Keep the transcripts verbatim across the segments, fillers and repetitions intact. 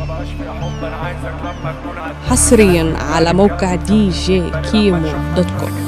حصريا على موقع دي جي كيمو دوت كوم.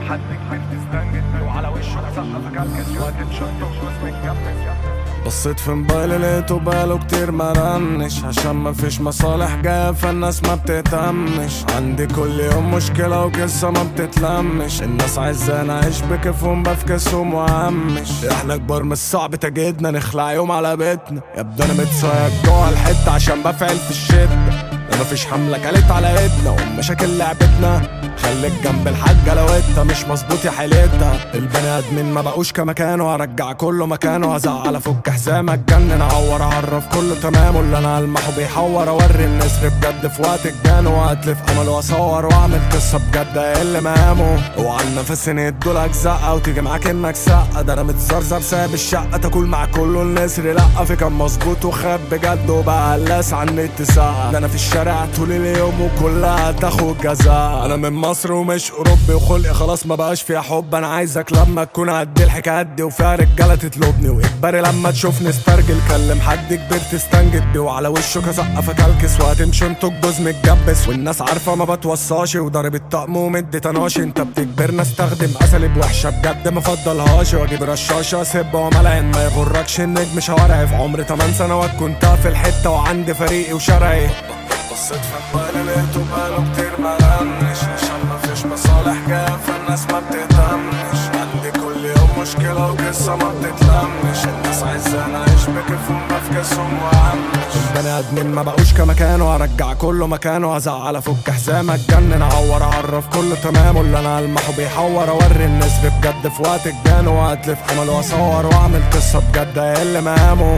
بصيت في موبايلي لقيته بقاله كتير مرنش، عشان مفيش مصالح جاية فالناس ما بتهتمش. عندي كل يوم مشكلة وقصة ما بتتلمش، الناس عايزاني اعيش بكيفهم بفكسهم وهمش. احنا كبار مش صعب تجدنا نخلع يوم على بيتنا، يبدو انا متسيق جوه الحتة عشان بفعل في الشدة. مفيش حملة كلت على ايدنا ومشاكل لعبتنا، خليك جنب الحاجة لو انت مش مظبوط يا حيلتها. البني ادمين ما بقوش كمكانه، هرجع كله مكانه، هزعل افك حزامك جنن اعور اعرف كله تمام. واللي انا المحه بيحور اوري النسر بجد في وقت الجان، وهتلف امل واصور واعمل قصة بجد اللي مقامه. اوعى النفس ندولك زقة وتيجي معاك انك سقة، ده انا متزرزر ساب الشقة تاكل مع كله النسر. لا في كان مظبوط وخاب بجد وبقى قلاس عن النت ساعة، ده انا في الشارع طول اليوم وكلها تاخد جزاء. انا من مصر ومش اوروبي وخلقي خلاص ما بقاش فيها حب، انا عايزك لما تكون قد الحكايه قدي وفيها رجاله تطلبني، واجباري لما تشوفني استرجل كلم حد كبير تستنجد بيه، وعلى وشه كسقفك الكس وهتمشي انتوا الجوز متجبس. والناس عارفه ما بتوصاش وضارب الطقم ومدي تناشي، انت بتجبرنا استخدم اساليب وحشه بجد ما فضلهاش، واجيب رشاشه اسيبها وملعن. ما يغركش النجم شوارعي، في عمري تمن سنوات كنت في الحته وعندي فريقي وشرعي. بصيت في موبايلي لقيته بقاله كتير مرنش، عشان مفيش مصالح جاية فالناس ما بتهتمش. عندي كل يوم مشكلة وقصة ما بتتلمش، الناس عايزاني اعيش بكيفهم بفكسهم وهمش. البني ادمين ما بقوش كمكانه، هرجع كله مكانه، هزعل افك حزامك جنن اعور اعرف كله تمام. واللي انا المحه بيحور اوري النسر بجد في وقت الجان، وهتلف امل واصور واعمل قصة بجد اللي مقامه.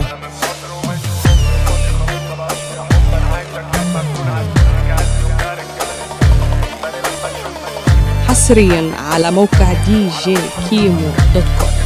حصريا على موقع دي جي كيمو دوت كوم.